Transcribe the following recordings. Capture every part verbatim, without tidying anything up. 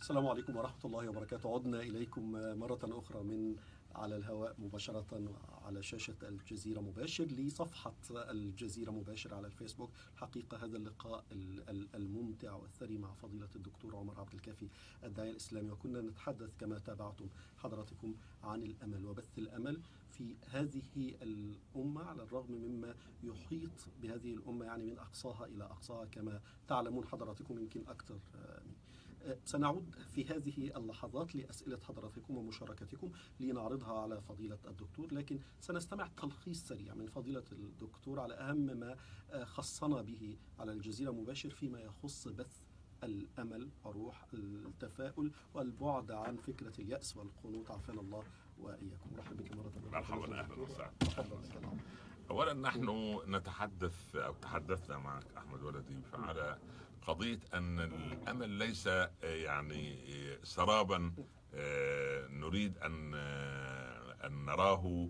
السلام عليكم ورحمة الله وبركاته. عدنا إليكم مرة أخرى من على الهواء مباشرة على شاشة الجزيرة مباشر لصفحة الجزيرة مباشر على الفيسبوك. حقيقة هذا اللقاء الممتع والثري مع فضيلة الدكتور عمر عبد الكافي الداعية الإسلامي، وكنا نتحدث كما تابعتم حضراتكم عن الأمل وبث الأمل في هذه الأمة، على الرغم مما يحيط بهذه الأمة يعني من أقصاها إلى أقصاها كما تعلمون حضراتكم يمكن أكثر مني. سنعود في هذه اللحظات لأسئلة حضراتكم ومشاركتكم لنعرضها على فضيلة الدكتور، لكن سنستمع تلخيص سريع من فضيلة الدكتور على أهم ما خصنا به على الجزيرة مباشر فيما يخص بث الأمل وروح التفاؤل والبعد عن فكرة اليأس والقنوط، عافانا الله وإياكم. مرحبا بك مرة أخرى. مرحبا، أهلا وسهلا. أولا نحن نتحدث أو تحدثنا معك أحمد ولدي على قضية أن الأمل ليس يعني سرابا نريد أن أن نراه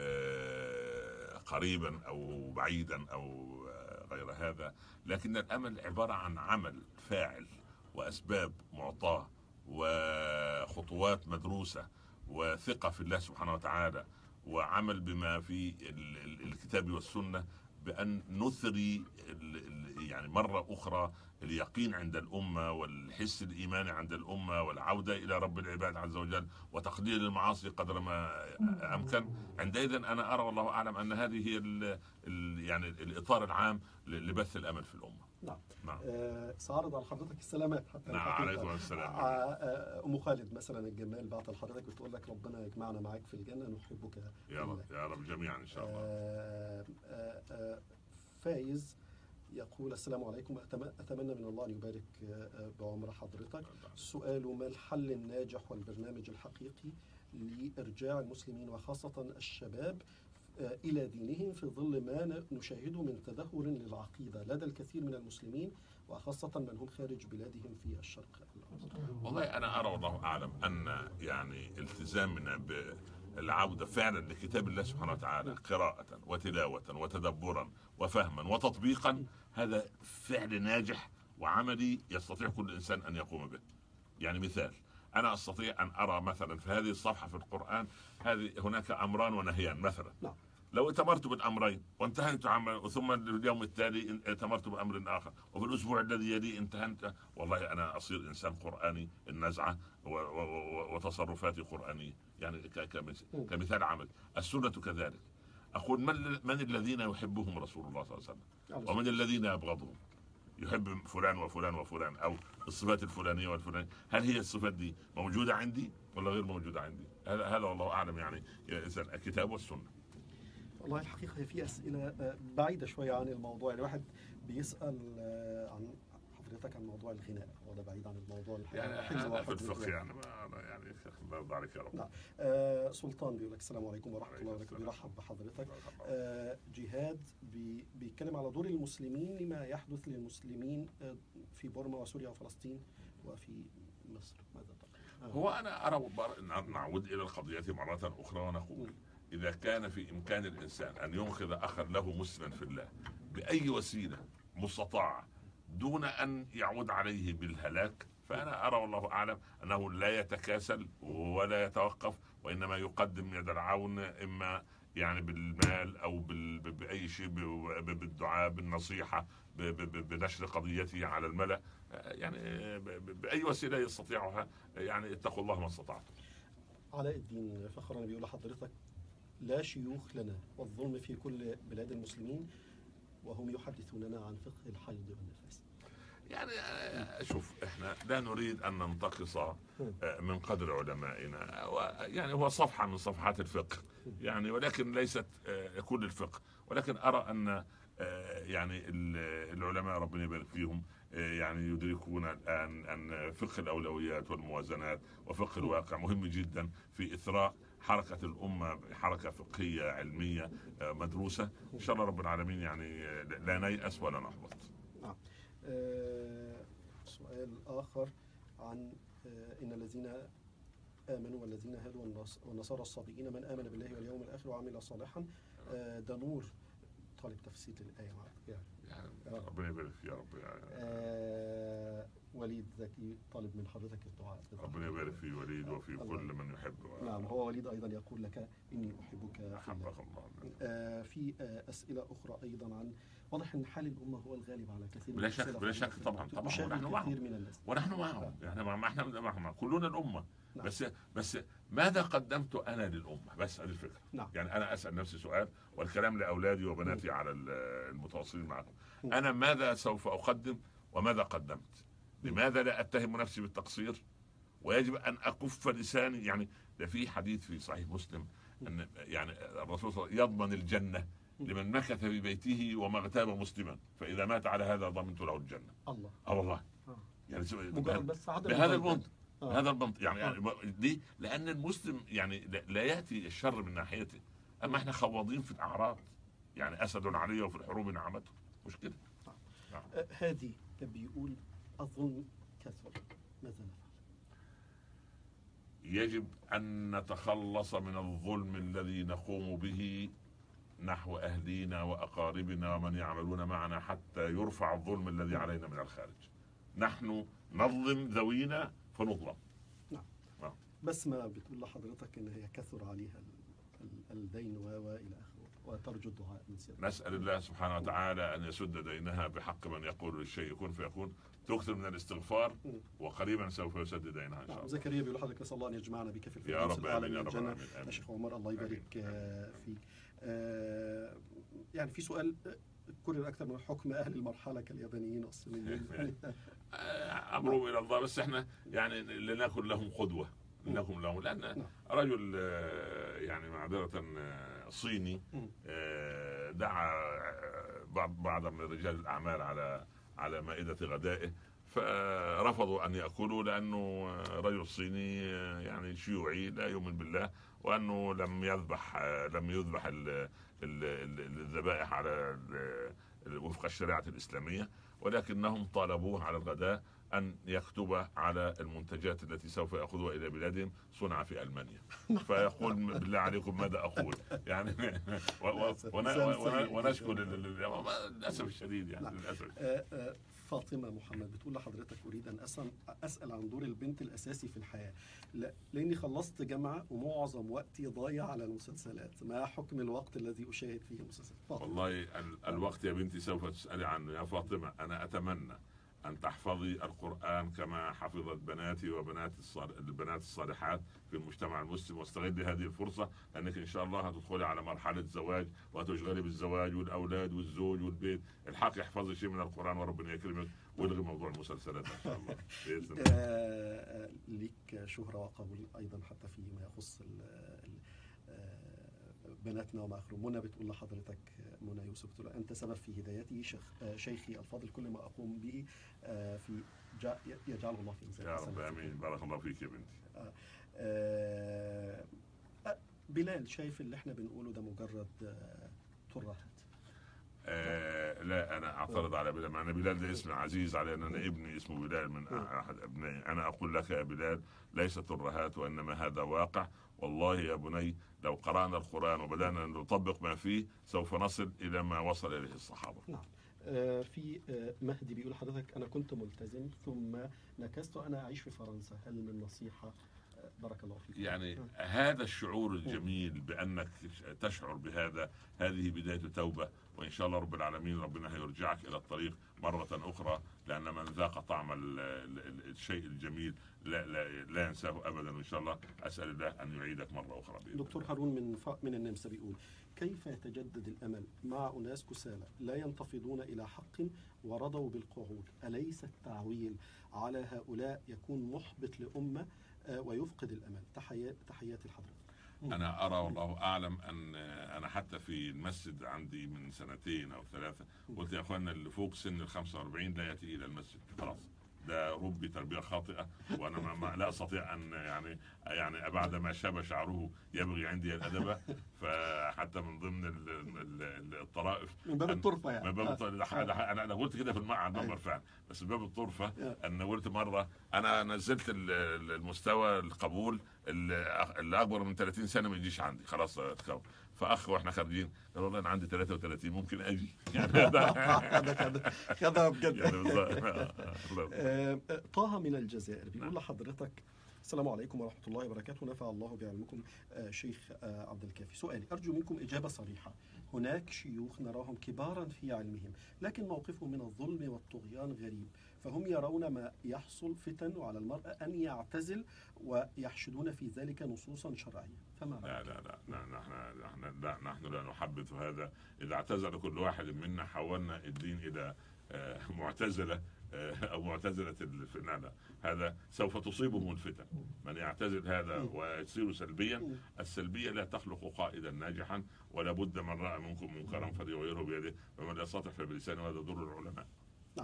قريبا أو بعيدا أو غير هذا، لكن الأمل عبارة عن عمل فاعل وأسباب معطاة وخطوات مدروسة وثقة في الله سبحانه وتعالى وعمل بما في الكتاب والسنة، بأن نثري يعني مرة أخرى اليقين عند الأمة والحس الإيماني عند الأمة والعودة إلى رب العباد عز وجل وتقليل المعاصي قدر ما أمكن. عندئذ أنا أرى والله أعلم أن هذه هي ال ال يعني الإطار العام لبث الأمل في الأمة. نعم. نعم. آه سأعرض على حضرتك السلامات حتى. نعم عليكم السلام. آه أم خالد مثلا الجمال بعت لحضرتك بتقول لك ربنا يجمعنا معاك في الجنة، نحبك يا رب يا رب جميعا إن شاء الله. آه آه آه فايز يقول السلام عليكم، أتمنى من الله أن يبارك بعمر حضرتك. سؤال: ما الحل الناجح والبرنامج الحقيقي لإرجاع المسلمين وخاصة الشباب إلى دينهم في ظل ما نشاهده من تدهور للعقيدة لدى الكثير من المسلمين وخاصة من هم خارج بلادهم في الشرق الأوسط؟ والله أنا أرى والله أعلم أن يعني التزامنا بالعودة فعلا لكتاب الله سبحانه وتعالى قراءة وتلاوة وتدبرا وفهما وتطبيقا، هذا فعل ناجح وعملي يستطيع كل إنسان أن يقوم به. يعني مثال، أنا أستطيع أن أرى مثلا في هذه الصفحة في القرآن هذه هناك أمران ونهيان مثلا، لا. لو اتمرت بالأمرين وانتهيت عمل ثم اليوم التالي اتمرت بأمر آخر وفي الأسبوع الذي يلي انتهيت، والله أنا أصير إنسان قرآني النزعة وتصرفاتي قرآنية. يعني كمثال عمل. السنة كذلك. أقول من, من الذين يحبهم رسول الله صلى الله عليه وسلم ومن الذين يبغضهم؟ يحب فلان وفلان وفلان أو الصفات الفلانية والفلانية، هل هي الصفات دي موجودة عندي ولا غير موجودة عندي؟ هذا هذا والله أعلم. يعني الكتاب والسنة. والله الحقيقة في أسئلة بعيدة شوية عن الموضوع. يعني واحد بيسأل عن حضرتك عن موضوع الغناء، وده بعيد عن الموضوع يعني في الفقه يعني ما يعني الله يرضى عليك يا رب. نعم. آه سلطان بيقول لك السلام عليكم ورحمة الله وبركاته، بيرحب بحضرتك. آه جهاد بي بيتكلم على دور المسلمين لما يحدث للمسلمين في بورما وسوريا وفلسطين وفي مصر، ماذا تقول؟ آه. هو أنا أرى نعود إلى القضية مرة أخرى ونقول م. إذا كان في إمكان الإنسان أن ينقذ أخا له مسلما في الله بأي وسيلة مستطاعة دون أن يعود عليه بالهلاك، فأنا أرى والله أعلم أنه لا يتكاسل ولا يتوقف، وإنما يقدم يد العون إما يعني بالمال أو بأي شيء، بالدعاء، بالنصيحة، بنشر قضيته على الملأ، يعني بأي وسيلة يستطيعها. يعني اتقوا الله ما استطعتم. علاء الدين فخرا بيقول لحضرتك لا شيوخ لنا والظلم في كل بلاد المسلمين وهم يحدثوننا عن فقه الحيض والنفاس. يعني شوف، احنا لا نريد ان ننتقص من قدر علمائنا، يعني هو صفحة من صفحات الفقه يعني، ولكن ليست كل الفقه. ولكن ارى ان يعني العلماء ربنا يبارك فيهم يعني يدركون الان ان فقه الاولويات والموازنات وفقه الواقع مهم جدا في اثراء حركة الأمة، حركة فقهية علمية مدروسة. إن شاء الله رب العالمين يعني لا نيأس ولا نحبط. نعم. آه سؤال آخر عن آه إن الذين آمنوا والذين هادوا والنصارى الصابئين من آمن بالله واليوم الآخر وعمل صالحا. آه ده نور طالب تفسير الآية يعني. يعني ربنا يبارك فيك يا رب. يعني آه وليد زكي طالب من حضرتك الدعاء. ربنا يبارك في وليد وفي كل من يحبه. نعم، هو وليد أيضا يقول لك إني أحبك. أحبك الله. آه في آه أسئلة أخرى أيضا عن واضح أن حال الأمة هو الغالب على كثير بلا شك بلا شك طبعا طبعا ونحن معهم من الناس. ونحن معهم يعني ما احنا معهم كلنا الأمة. نعم. بس بس ماذا قدمت أنا للأمة؟ بس هذه الفكرة. نعم. يعني أنا أسأل نفسي سؤال، والكلام لأولادي وبناتي م. على المتواصلين معهم. م. أنا ماذا سوف أقدم وماذا قدمت؟ لماذا لا أتهم نفسي بالتقصير؟ ويجب أن أكف لساني. يعني ده في حديث في صحيح مسلم أن يعني الرسول صلى الله عليه وسلم يضمن الجنة لمن مكث في بيته وما اغتاب مسلما، فإذا مات على هذا ضمنت له الجنة. الله. اه والله. آه. يعني مجرد بس بهذا المنطق. آه. هذا المنطق يعني, يعني ليه؟ لأن المسلم يعني لا يأتي الشر من ناحيته، أما احنا خوضين في الأعراض. يعني أسد علي وفي الحروب نعمته، مش كده؟ آه. نعم. آه هذه بيقول الظلم كثر، ماذا نفعل؟ يجب أن نتخلص من الظلم الذي نقوم به نحو أهلينا وأقاربنا ومن يعملون معنا حتى يرفع الظلم الذي علينا من الخارج. نحن نظلم ذوينا فنظلم. نعم. نعم. بس ما بتقول لحضرتك إن هي كثر عليها الدين وإلى آخره وترجو الدعاء من سيدنا. نسأل الله سبحانه وتعالى أن يسد دينها بحق من يقول للشيء يكون فيكون. تكثر من الاستغفار وقريبا سوف يسد دينها إن شاء الله. زكريا بيقول لحضرتك نسأل الله أن يجمعنا بك في الفردوس الأعلى من الجنة. يا شيخ عمر الله يبارك فيك. آه يعني في سؤال كرر أكثر من حكم أهل المرحلة كاليابانيين والصينيين. أمرهم إلى الله، بس إحنا يعني لنكن لهم قدوة، لنكن لهم، لأن رجل يعني معذرة صيني دعا بعض من رجال الأعمال على على مائدة غدائه، فرفضوا أن يأكلوا لأنه رجل صيني يعني شيوعي لا يؤمن بالله، وأنه لم يذبح لم يذبح الذبائح على وفق الشريعة الإسلامية، ولكنهم طالبوه على الغداء أن يكتب على المنتجات التي سوف يأخذها إلى بلادهم صنع في ألمانيا. فيقول بالله عليكم ماذا أقول يعني. ونشكر للأسف الشديد يعني للأسف. فاطمة محمد بتقول لحضرتك أريد أن أسأل, أسأل عن دور البنت الأساسي في الحياة، لأني خلصت جامعة ومعظم وقتي ضايع على المسلسلات. ما حكم الوقت الذي أشاهد فيه المسلسلات؟ والله الوقت يا بنتي سوف تسألي عنه يا فاطمة. أنا أتمنى أن تحفظي القرآن كما حفظت بناتي وبنات البنات الصالحات في المجتمع المسلم، واستغلي هذه الفرصة، لأنك إن شاء الله هتدخلي على مرحلة زواج وهتشغلي بالزواج والأولاد والزوج والبيت. الحق يحفظي شيء من القرآن وربنا يكرمك والغي موضوع المسلسلات إن شاء الله بإذن الله. آه ليك شهرة وقبول أيضا حتى فيما يخص بناتنا وما آخره. منى بتقول لحضرتك، منى يوسف بتقول أنت سبب في هدايتي شيخ شيخي الفاضل، كل ما أقوم به في يجعله الله في ميزان يا رب آمين. بارك الله فيك يا بنتي. آه آه بلال، شايف اللي احنا بنقوله ده مجرد ترهات؟ آه لا، أنا أعترض على بلال، مع أن بلال ده اسم عزيز علي، أن أنا ابني اسمه بلال من أحد أبنائي. أنا أقول لك يا بلال ليس ترهات، وإنما هذا واقع. والله يا بني لو قرأنا القرآن وبدأنا نطبق ما فيه سوف نصل إلى ما وصل إليه الصحابة. نعم. آه في آه مهدي بيقول حضرتك أنا كنت ملتزم ثم نكست وأنا أعيش في فرنسا، هل من نصيحة؟ بارك الله فيك. يعني م. هذا الشعور الجميل بأنك تشعر بهذا، هذه بداية توبة، وإن شاء الله رب العالمين ربنا هيرجعك إلى الطريق مرة أخرى، لأن من ذاق طعم ال ال الشيء الجميل لا, لا, لا ينساه أبدا. وإن شاء الله أسأل الله أن يعيدك مرة أخرى بإذن. دكتور هارون من من النمسا بيقول كيف يتجدد الأمل مع أناس كسالى لا ينتفضون إلى حق ورضوا بالقعود؟ أليس التعويل على هؤلاء يكون محبط لأمة ويفقد الأمل؟ تحيات تحياتي لحضرتك. أنا أرى والله أعلم أن أنا حتى في المسجد عندي من سنتين أو ثلاثة قلت يا أخوانا اللي فوق سن الخمسة وأربعين لا يأتي إلى المسجد خلاص، ده ربي تربية خاطئة، وأنا ما, ما لا أستطيع أن يعني يعني بعد ما شاب شعره يبغي عندي الأدب. فحتى من ضمن ال ال الطرائف من باب الطرفة يعني من باب الطرفة. أنا أنا قلت كده في المعهد المنبر فعلا، بس من باب الطرفة أن قلت مرة أنا نزلت المستوى القبول اللي اللي اكبر من ثلاثين سنه ما يجيش عندي خلاص اتكون. فاخ واحنا خارجين قال والله انا عندي ثلاثة وثلاثين ممكن اجي يعني. هذا خدها بجد. يعني بالظبط. آه، طه من الجزائر بيقول نعم. لحضرتك: السلام عليكم ورحمة الله وبركاته، نفع الله بعلمكم. آه، شيخ آه، عبد الكافي، سؤالي أرجو منكم إجابة صريحة. هناك شيوخ نراهم كبارا في علمهم، لكن موقفهم من الظلم والطغيان غريب، فهم يرون ما يحصل فتن وعلى المرء أن يعتزل، ويحشدون في ذلك نصوصا شرعية، فما لا رأيك؟ لا لا لا نحن نحن لا نحن لا نحبذ هذا. اذا اعتزل كل واحد منا حولنا الدين الى آه، معتزله آه، او معتزله الفنانه. هذا سوف تصيبهم الفتن. من يعتزل هذا ويصير سلبيا، السلبيه لا تخلق قائدا ناجحا، ولا بد من راى منكم منكرا فليغيره بيده، ومن لا يستطع فبلسانه، وهذا دور العلماء. نعم.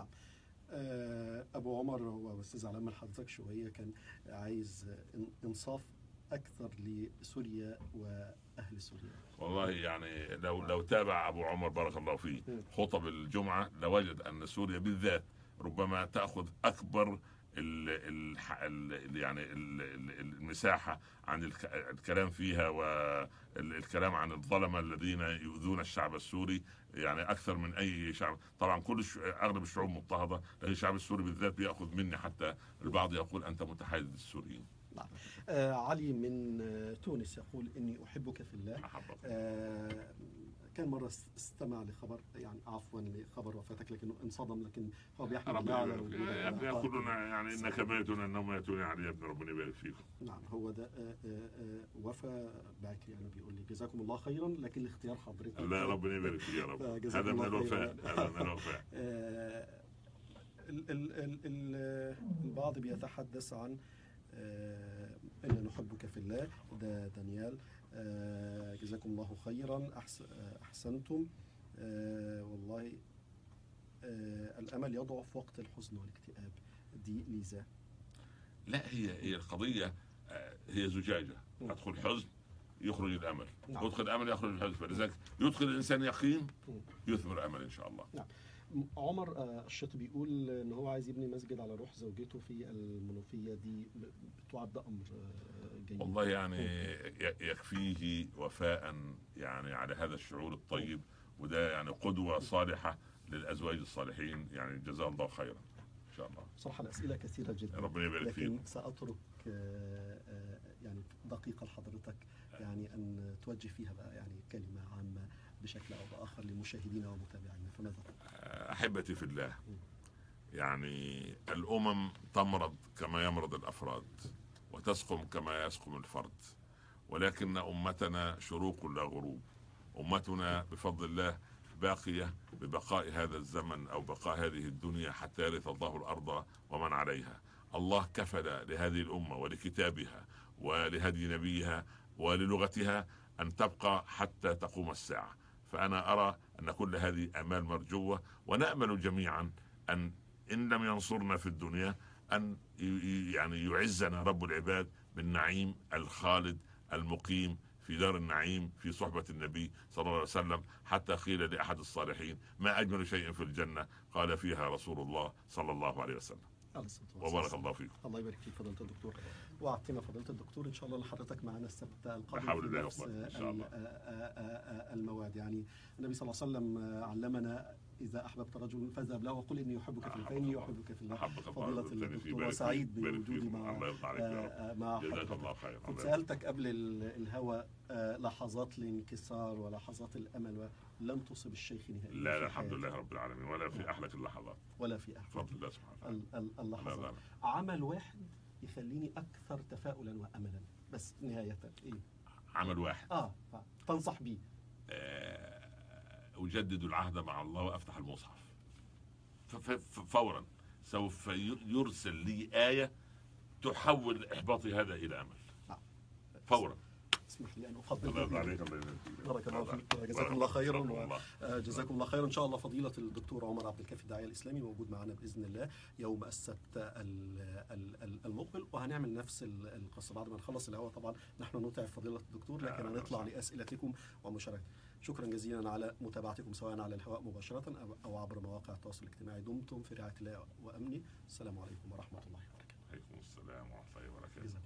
آه، أبو عمر، هو أستاذ زعلان من حضرتك شوية، كان عايز إنصاف أكثر لسوريا وأهل سوريا. والله يعني لو لو تابع ابو عمر بارك الله فيه م. خطب الجمعه لوجد ان سوريا بالذات ربما تاخذ اكبر ال ال ال يعني ال ال المساحه عن الك- الكلام فيها، والكلام عن الظلمه الذين يؤذون الشعب السوري، يعني اكثر من اي شعب. طبعا كل الش- اغلب الشعوب مضطهده، لكن الشعب السوري بالذات بياخذ مني، حتى البعض يقول انت متحيز للسوريين. نعم. آه، علي من آه، تونس يقول: إني أحبك في الله. أحبك. آه، كان مرة است- استمع لخبر، يعني عفوا لخبر وفاتك، لكنه انصدم، لكن هو بيحمد الله ربنا على يبارك فيك. وجود يا ابني العلاقات. كلنا يعني انك ميتون انهم ياتون علي يا ابن، ربنا يبارك فيكم. نعم، هو ده. آه، آه، آه، وفا باكري أنا بيقول لي: جزاكم الله خيرا، لكن الاختيار حضرتك. لا ربنا يبارك فيك يا رب. فجزاكم هذا من الله الوفاء، خيراً. هذا من الوفاء. آه، ال- ال- ال- ال- البعض بيتحدث عن آه، إن نحبك في الله. ده دانيال. آه، جزاكم الله خيرا، أحس- آه، أحسنتم. آه، والله آه، الأمل يضعف وقت الحزن والاكتئاب. دي ليزا. لا هي هي القضيه آه، هي زجاجه، مم. ادخل حزن يخرج الامل، نعم. يدخل امل يخرج الحزن، فلذلك يدخل الانسان يقين مم. يثمر امل ان شاء الله. عمر آه، الشاطي بيقول إن هو عايز يبني مسجد على روح زوجته في المنوفية. دي بتعد أمر آه، جيد. والله يعني ي- يكفيه وفاء يعني على هذا الشعور الطيب، وده يعني قدوه صالحه للازواج الصالحين، يعني جزاه الله خيرا ان شاء الله. بصراحة الأسئلة كثيرة جدا، ربنا يبارك فيكم. لكن سأترك آه، آه، يعني دقيقة لحضرتك، يعني أن توجه فيها بقى يعني كلمة عامة بشكل أو بآخر لمشاهدينا ومتابعينا، فماذا تقول؟ احبتي في الله، يعني الامم تمرض كما يمرض الافراد، وتسقم كما يسقم الفرد، ولكن امتنا شروق لا غروب. امتنا بفضل الله باقيه ببقاء هذا الزمن او بقاء هذه الدنيا حتى يرث الله الارض ومن عليها. الله كفل لهذه الامه ولكتابها ولهدي نبيها وللغتها ان تبقى حتى تقوم الساعه. فانا ارى ان كل هذه امال مرجوه، ونامل جميعا ان ان لم ينصرنا في الدنيا ان ي- يعني يعزنا رب العباد بالنعيم الخالد المقيم في دار النعيم في صحبة النبي صلى الله عليه وسلم، حتى قيل لأحد الصالحين: ما أجمل شيء في الجنة؟ قال: فيها رسول الله صلى الله عليه وسلم. عليه الصلاة والسلام. وبارك الله فيكم. الله يبارك فيك فضيلة الدكتور، وعدتنا فضيلة الدكتور إن شاء الله لحضرتك معنا السبت القادم بحول في الله نفس وقوته إن شاء الله. ال- آه، آه، آه، المواد. يعني النبي صلى الله عليه وسلم علمنا: إذا أحببت رجلا فاذهب له وقل إني أحبك في الله، فإني أحبك في الله. أحبك الله فضيلة والثاني في الدكتور، بارك وسعيد فيك. بارك بوجودي فيكم. مع الله يرضى عليك يا رب. آه، آه، مع جزاك حضرتك. الله خير. كنت سألتك قبل ال- الهوى آه، لحظات الانكسار ولحظات الأمل، ولم تصب الشيخ نهائيا. لا في لا الحمد حياته، لله رب العالمين، ولا في أحلك اللحظات ولا في أحد. بفضل الله سبحانه وتعالى. ال- ال- لا اللحظات. لا لا. عمل واحد يخليني أكثر تفاؤلا وأملا، بس نهاية إيه؟ عمل واحد آه آه، تنصح بيه. آه، أجدد العهد مع الله وأفتح المصحف ف- ف- ف- فورا سوف ي- يرسل لي آية تحول إحباطي هذا إلى أمل آه. فورا. اسمح لي أن الله أفضل. يرضى عليك. الله يبارك فيك. بارك الله فيك، بارك جزاكم الله خيرا. جزاكم الله. جزاكم الله خيرا. ان شاء الله فضيله الدكتور عمر عبد الكافي الداعيه الاسلامي موجود معنا باذن الله يوم السبت ال- ال- ال- المقبل، وهنعمل نفس ال- القصه بعد ما نخلص الهواء. طبعا نحن نتعب فضيله الدكتور، لكن آه، هنطلع صح. لاسئلتكم ومشاركة. شكرا جزيلا على متابعتكم سواء على الهواء مباشره أو- او عبر مواقع التواصل الاجتماعي. دمتم في رعايه الله وامنه. السلام عليكم ورحمه الله وبركاته. عليكم السلام ورحمة الله وبركاته. جزاكم